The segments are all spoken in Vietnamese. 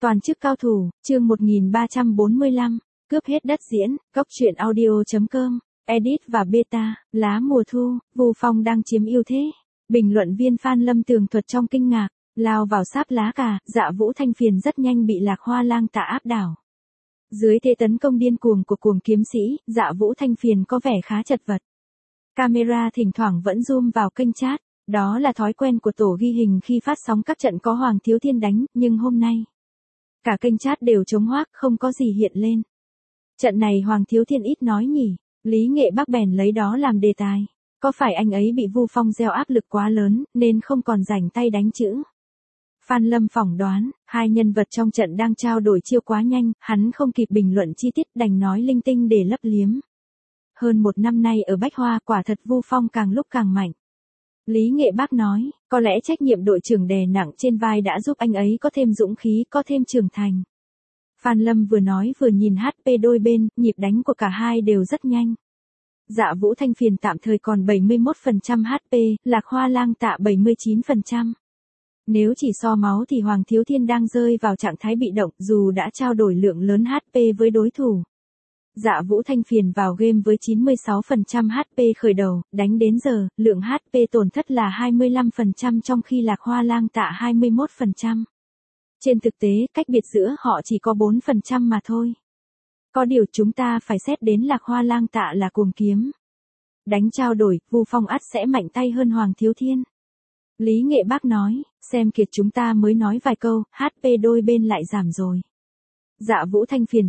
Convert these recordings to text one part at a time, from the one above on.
Toàn chức cao thủ, chương 1345, cướp hết đất diễn, góc truyện audio.com, edit và beta, lá mùa thu, Vu Phong đang chiếm ưu thế. Bình luận viên Phan Lâm tường thuật trong kinh ngạc, lao vào sáp lá cà, Dạ Vũ Thanh Phiền rất nhanh bị Lạc Hoa Lang Tạ áp đảo. Dưới thế tấn công điên cuồng của cuồng kiếm sĩ, Dạ Vũ Thanh Phiền có vẻ khá chật vật. Camera thỉnh thoảng vẫn zoom vào kênh chat, đó là thói quen của tổ ghi hình khi phát sóng các trận có Hoàng Thiếu Thiên đánh, nhưng hôm nay, cả kênh chat đều trống hoác, không có gì hiện lên. Trận này Hoàng Thiếu Thiên ít nói nhỉ, Lý Nghệ Bắc bèn lấy đó làm đề tài. Có phải anh ấy bị Vu Phong gieo áp lực quá lớn, nên không còn rảnh tay đánh chữ? Phan Lâm phỏng đoán, hai nhân vật trong trận đang trao đổi chiêu quá nhanh, hắn không kịp bình luận chi tiết đành nói linh tinh để lấp liếm. Hơn một năm nay ở Bách Hoa quả thật Vu Phong càng lúc càng mạnh. Lý Nghệ Bắc nói, có lẽ trách nhiệm đội trưởng đè nặng trên vai đã giúp anh ấy có thêm dũng khí, có thêm trưởng thành. Phan Lâm vừa nói vừa nhìn HP đôi bên, nhịp đánh của cả hai đều rất nhanh. Dạ Vũ Thanh Phiền tạm thời còn 71% HP, Lạc Hoa Lang Tạ 79%. Nếu chỉ so máu thì Hoàng Thiếu Thiên đang rơi vào trạng thái bị động dù đã trao đổi lượng lớn HP với đối thủ. Dạ Vũ Thanh Phiền vào game với 96% HP khởi đầu, đánh đến giờ, lượng HP tổn thất là 25% trong khi Lạc Hoa Lang Tạ 21%. Trên thực tế, cách biệt giữa họ chỉ có 4% mà thôi. Có điều chúng ta phải xét đến Lạc Hoa Lang Tạ là cuồng kiếm. Đánh trao đổi, Vu Phong ắt sẽ mạnh tay hơn Hoàng Thiếu Thiên. Lý Nghệ Bắc nói, xem kiệt chúng ta mới nói vài câu, HP đôi bên lại giảm rồi. Dạ Vũ Thanh Phiền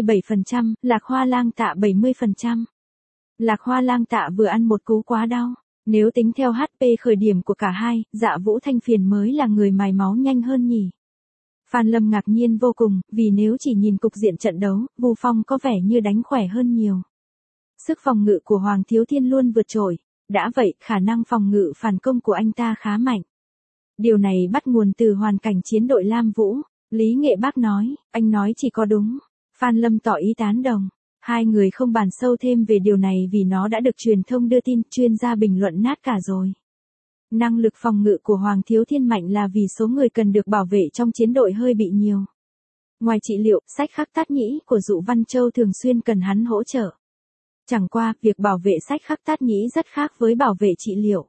67%, Lạc Hoa Lang Tạ 70%. Lạc Hoa Lang Tạ vừa ăn một cú quá đau. Nếu tính theo HP khởi điểm của cả hai, Dạ Vũ Thanh Phiền mới là người mài máu nhanh hơn nhỉ. Phan Lâm ngạc nhiên vô cùng, vì nếu chỉ nhìn cục diện trận đấu, Vu Phong có vẻ như đánh khỏe hơn nhiều. Sức phòng ngự của Hoàng Thiếu Thiên luôn vượt trội, đã vậy khả năng phòng ngự phản công của anh ta khá mạnh. Điều này bắt nguồn từ hoàn cảnh chiến đội Lam Vũ. Lý Nghệ Bắc nói, anh nói chỉ có đúng. Phan Lâm tỏ ý tán đồng. Hai người không bàn sâu thêm về điều này vì nó đã được truyền thông đưa tin, chuyên gia bình luận nát cả rồi. Năng lực phòng ngự của Hoàng Thiếu Thiên mạnh là vì số người cần được bảo vệ trong chiến đội hơi bị nhiều. Ngoài trị liệu, sách khắc tát nhĩ của Dụ Văn Châu thường xuyên cần hắn hỗ trợ. Chẳng qua, việc bảo vệ sách khắc tát nhĩ rất khác với bảo vệ trị liệu.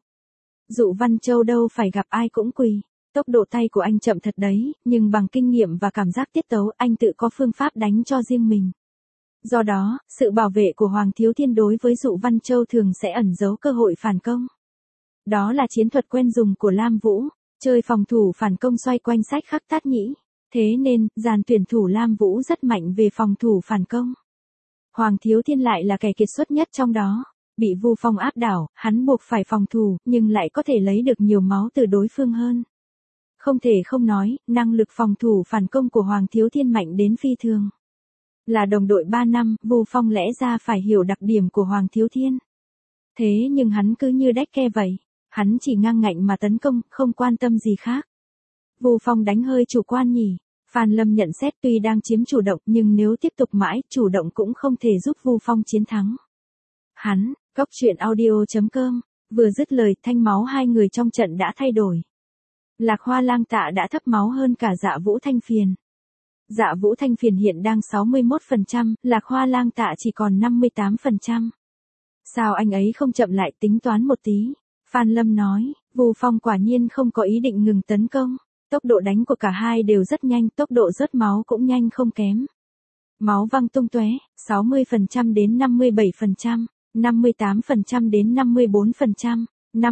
Dụ Văn Châu đâu phải gặp ai cũng quỳ. Tốc độ tay của anh chậm thật đấy, nhưng bằng kinh nghiệm và cảm giác tiết tấu, anh tự có phương pháp đánh cho riêng mình. Do đó, sự bảo vệ của Hoàng Thiếu Thiên đối với Dụ Văn Châu thường sẽ ẩn giấu cơ hội phản công. Đó là chiến thuật quen dùng của Lam Vũ, chơi phòng thủ phản công xoay quanh sách khắc tát nhĩ. Thế nên, dàn tuyển thủ Lam Vũ rất mạnh về phòng thủ phản công. Hoàng Thiếu Thiên lại là kẻ kiệt xuất nhất trong đó. Bị Vu Phong áp đảo, hắn buộc phải phòng thủ, nhưng lại có thể lấy được nhiều máu từ đối phương hơn. Không thể không nói, năng lực phòng thủ phản công của Hoàng Thiếu Thiên mạnh đến phi thường. Là đồng đội 3 năm, Vu Phong lẽ ra phải hiểu đặc điểm của Hoàng Thiếu Thiên. Thế nhưng hắn cứ như đách ke vậy. Hắn chỉ ngang ngạnh mà tấn công, không quan tâm gì khác. Vu Phong đánh hơi chủ quan nhỉ. Phan Lâm nhận xét tuy đang chiếm chủ động nhưng nếu tiếp tục mãi, chủ động cũng không thể giúp Vu Phong chiến thắng. Hắn, góc truyện audio.com, vừa dứt lời thanh máu hai người trong trận đã thay đổi. Lạc Hoa Lang Tạ đã thấp máu hơn cả Dạ Vũ Thanh Phiền. Dạ Vũ Thanh Phiền hiện đang 61%, Lạc Hoa Lang Tạ chỉ còn 58%. Sao anh ấy không chậm lại tính toán một tí? Phan Lâm nói, Vu Phong quả nhiên không có ý định ngừng tấn công. Tốc độ đánh của cả hai đều rất nhanh, tốc độ rớt máu cũng nhanh không kém. Máu văng tung tóe, 60% đến 57%, 58% đến 54%,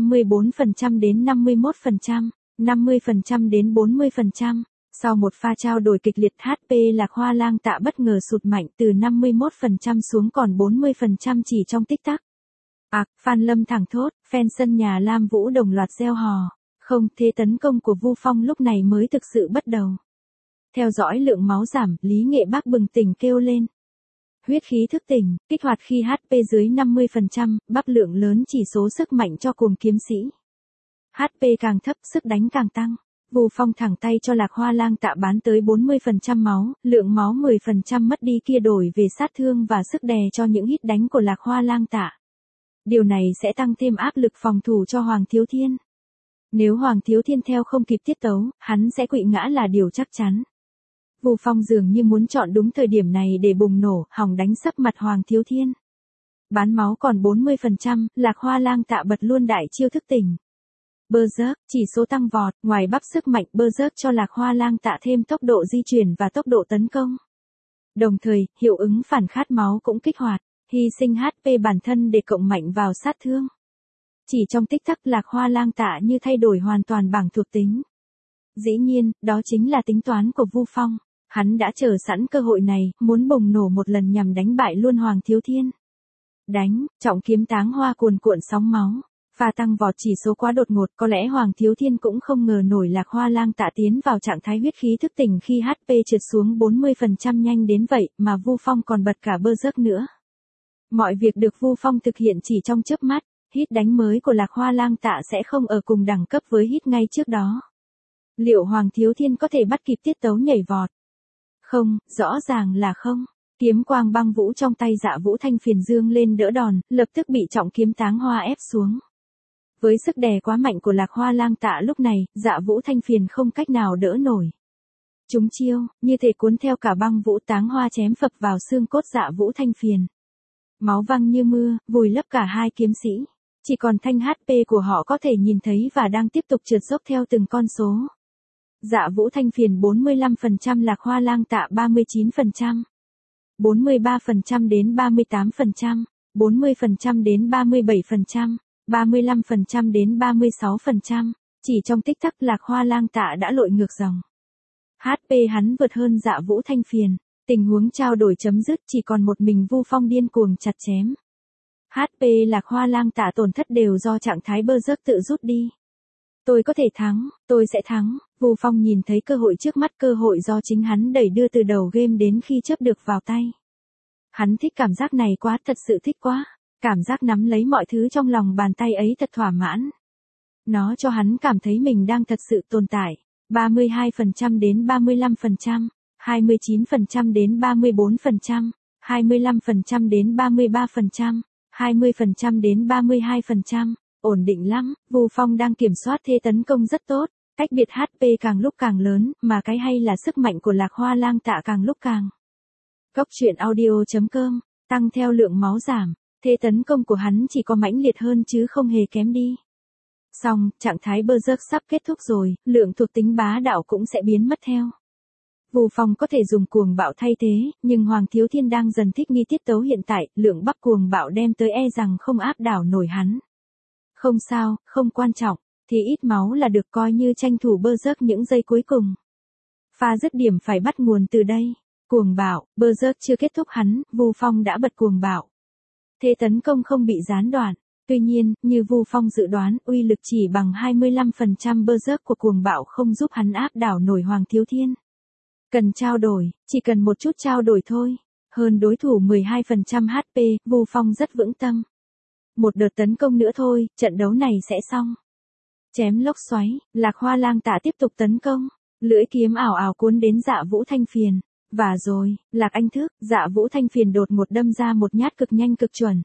54% đến 51%, 50% đến 40%. Sau một pha trao đổi kịch liệt, HP Lạc Hoa Lang Tạ bất ngờ sụt mạnh từ 51% xuống còn 40% chỉ trong tích tắc. Phan Lâm thẳng thốt, fan sân nhà Lam Vũ đồng loạt reo hò. Không, thế tấn công của Vu Phong lúc này mới thực sự bắt đầu. Theo dõi lượng máu giảm, Lý Nghệ Bắc bừng tỉnh kêu lên. Huyết khí thức tỉnh, kích hoạt khi HP dưới 50%, bắp lượng lớn chỉ số sức mạnh cho cuồng kiếm sĩ. HP càng thấp, sức đánh càng tăng. Vu Phong thẳng tay cho Lạc Hoa Lang Tạ bán tới 40% máu, lượng máu 10% mất đi kia đổi về sát thương và sức đè cho những hit đánh của Lạc Hoa Lang Tạ. Điều này sẽ tăng thêm áp lực phòng thủ cho Hoàng Thiếu Thiên. Nếu Hoàng Thiếu Thiên theo không kịp tiết tấu, hắn sẽ quỵ ngã là điều chắc chắn. Vu Phong dường như muốn chọn đúng thời điểm này để bùng nổ, hòng đánh sấp mặt Hoàng Thiếu Thiên. Bán máu còn 40%, Lạc Hoa Lang Tạ bật luôn đại chiêu thức tỉnh. Berserk, chỉ số tăng vọt, ngoài bắp sức mạnh Berserk cho Lạc Hoa Lang Tạ thêm tốc độ di chuyển và tốc độ tấn công. Đồng thời, hiệu ứng phản khát máu cũng kích hoạt, hy sinh HP bản thân để cộng mạnh vào sát thương. Chỉ trong tích tắc Lạc Hoa Lang Tạ như thay đổi hoàn toàn bảng thuộc tính. Dĩ nhiên, đó chính là tính toán của Vu Phong. Hắn đã chờ sẵn cơ hội này, muốn bùng nổ một lần nhằm đánh bại luôn Hoàng Thiếu Thiên. Đánh, trọng kiếm táng hoa cuồn cuộn sóng máu. Pha tăng vọt chỉ số quá đột ngột, có lẽ Hoàng Thiếu Thiên cũng không ngờ nổi Lạc Hoa Lang Tạ tiến vào trạng thái huyết khí thức tỉnh khi HP trượt xuống 40% nhanh đến vậy, mà Vu Phong còn bật cả Berserk nữa. Mọi việc được Vu Phong thực hiện chỉ trong chớp mắt, hit đánh mới của Lạc Hoa Lang Tạ sẽ không ở cùng đẳng cấp với hit ngay trước đó. Liệu Hoàng Thiếu Thiên có thể bắt kịp tiết tấu nhảy vọt? Không, rõ ràng là không. Kiếm quang băng vũ trong tay Dạ Vũ Thanh Phiền dương lên đỡ đòn, lập tức bị trọng kiếm táng hoa ép xuống. Với sức đè quá mạnh của Lạc Hoa Lang Tạ lúc này, Dạ Vũ Thanh Phiền không cách nào đỡ nổi. Chúng chiêu, như thể cuốn theo cả băng vũ táng hoa chém phập vào xương cốt Dạ Vũ Thanh Phiền. Máu văng như mưa, vùi lấp cả hai kiếm sĩ. Chỉ còn thanh HP của họ có thể nhìn thấy và đang tiếp tục trượt dốc theo từng con số. Dạ Vũ Thanh Phiền 45%, Lạc Hoa Lang Tạ 39%. 43% đến 38%, 40% đến 37%, 35% đến 36%, chỉ trong tích tắc Lạc Hoa Lang Tạ đã lội ngược dòng. HP hắn vượt hơn Dạ Vũ Thanh Phiền, tình huống trao đổi chấm dứt chỉ còn một mình Vu Phong điên cuồng chặt chém. HP Lạc Hoa Lang Tạ tổn thất đều do trạng thái Berserk tự rút đi. Tôi có thể thắng, tôi sẽ thắng. Vu Phong nhìn thấy cơ hội trước mắt, cơ hội do chính hắn đẩy đưa từ đầu game đến khi chớp được vào tay. Hắn thích cảm giác này quá, thật sự thích quá. Cảm giác nắm lấy mọi thứ trong lòng bàn tay ấy thật thỏa mãn. Nó cho hắn cảm thấy mình đang thật sự tồn tại. 32% đến 35%, 29% đến 34%, 25% đến 33%, 20% đến 32%. Ổn định lắm, Vu Phong đang kiểm soát thế tấn công rất tốt, cách biệt HP càng lúc càng lớn, mà cái hay là sức mạnh của Lạc Hoa Lang Tạ càng lúc càng. Góc truyện audio.com, tăng theo lượng máu giảm, thế tấn công của hắn chỉ có mãnh liệt hơn chứ không hề kém đi. Xong, trạng thái Berserk sắp kết thúc rồi, lượng thuộc tính bá đạo cũng sẽ biến mất theo. Vu Phong có thể dùng cuồng bạo thay thế, nhưng Hoàng Thiếu Thiên đang dần thích nghi tiết tấu hiện tại, lượng bắp cuồng bạo đem tới e rằng không áp đảo nổi hắn. Không sao, không quan trọng, thì ít máu là được, coi như tranh thủ Berserk những giây cuối cùng. Pha dứt điểm phải bắt nguồn từ đây. Cuồng bạo, Berserk chưa kết thúc hắn, Vu Phong đã bật cuồng bạo. Thế tấn công không bị gián đoạn. Tuy nhiên, như Vu Phong dự đoán, uy lực chỉ bằng 25% Berserk của cuồng bạo không giúp hắn áp đảo nổi Hoàng Thiếu Thiên. Cần trao đổi, chỉ cần một chút trao đổi thôi. Hơn đối thủ 12% HP, Vu Phong rất vững tâm. Một đợt tấn công nữa thôi, trận đấu này sẽ xong. Chém lốc xoáy, Lạc Hoa Lang Tạ tiếp tục tấn công. Lưỡi kiếm ảo ảo cuốn đến Dạ Vũ Thanh Phiền. Và rồi, Lạc Anh thức, Dạ Vũ Thanh Phiền đột ngột đâm ra một nhát cực nhanh cực chuẩn.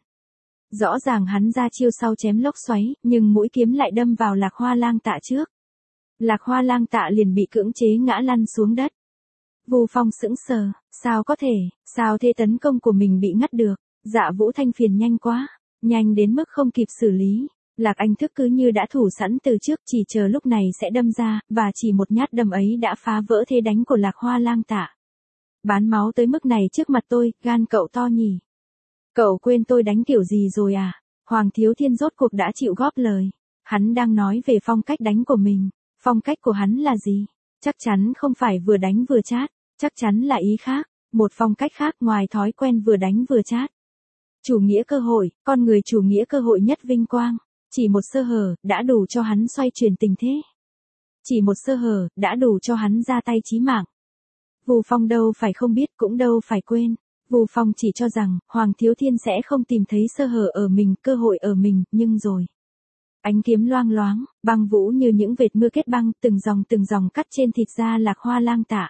Rõ ràng hắn ra chiêu sau chém lốc xoáy, nhưng mũi kiếm lại đâm vào Lạc Hoa Lang Tạ trước. Lạc Hoa Lang Tạ liền bị cưỡng chế ngã lăn xuống đất. Vu Phong sững sờ, sao có thể, sao thế tấn công của mình bị ngắt được? Dạ Vũ Thanh Phiền nhanh quá, nhanh đến mức không kịp xử lý. Lạc Anh thức cứ như đã thủ sẵn từ trước, chỉ chờ lúc này sẽ đâm ra, và chỉ một nhát đâm ấy đã phá vỡ thế đánh của Lạc Hoa Lang Tạ. Bán máu tới mức này trước mặt tôi, gan cậu to nhỉ? Cậu quên tôi đánh kiểu gì rồi à? Hoàng Thiếu Thiên rốt cuộc đã chịu góp lời. Hắn đang nói về phong cách đánh của mình. Phong cách của hắn là gì? Chắc chắn không phải vừa đánh vừa chát. Chắc chắn là ý khác. Một phong cách khác ngoài thói quen vừa đánh vừa chát. Chủ nghĩa cơ hội, con người chủ nghĩa cơ hội nhất vinh quang. Chỉ một sơ hở, đã đủ cho hắn xoay chuyển tình thế. Chỉ một sơ hở, đã đủ cho hắn ra tay chí mạng. Vu Phong đâu phải không biết, cũng đâu phải quên. Vu Phong chỉ cho rằng, Hoàng Thiếu Thiên sẽ không tìm thấy sơ hở ở mình, cơ hội ở mình, nhưng rồi. Ánh kiếm loang loáng, băng vũ như những vệt mưa kết băng, từng dòng cắt trên thịt da Lạc Hoa Lang Tạ.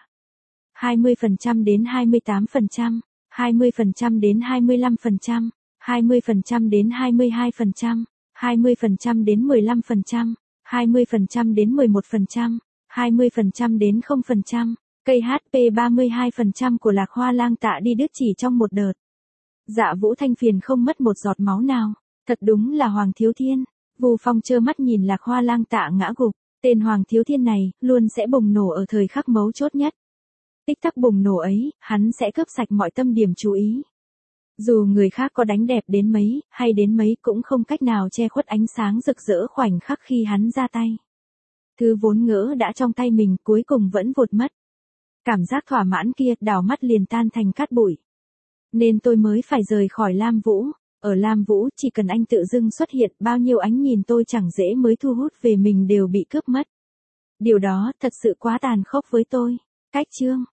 20% đến 28%, 20% đến 25%, 20% đến 22%, 20% đến 15%, 20% đến 11%, 20% đến 0%, Cây HP 32% của Lạc Hoa Lang Tạ đi đứt chỉ trong một đợt. Dạ Vũ Thanh phiền không mất một giọt máu nào. Thật đúng là Hoàng Thiếu Thiên. Vu Phong trơ mắt nhìn Lạc Hoa Lang Tạ ngã gục. Tên Hoàng Thiếu Thiên này luôn sẽ bùng nổ ở thời khắc mấu chốt nhất. Tích tắc bùng nổ ấy, hắn sẽ cướp sạch mọi tâm điểm chú ý. Dù người khác có đánh đẹp đến mấy, hay đến mấy cũng không cách nào che khuất ánh sáng rực rỡ khoảnh khắc khi hắn ra tay. Thứ vốn ngỡ đã trong tay mình cuối cùng vẫn vụt mất. Cảm giác thỏa mãn kia đảo mắt liền tan thành cát bụi. Nên tôi mới phải rời khỏi Lam Vũ. Ở Lam Vũ chỉ cần anh tự dưng xuất hiện bao nhiêu ánh nhìn tôi chẳng dễ mới thu hút về mình đều bị cướp mất. Điều đó thật sự quá tàn khốc với tôi. Cách chương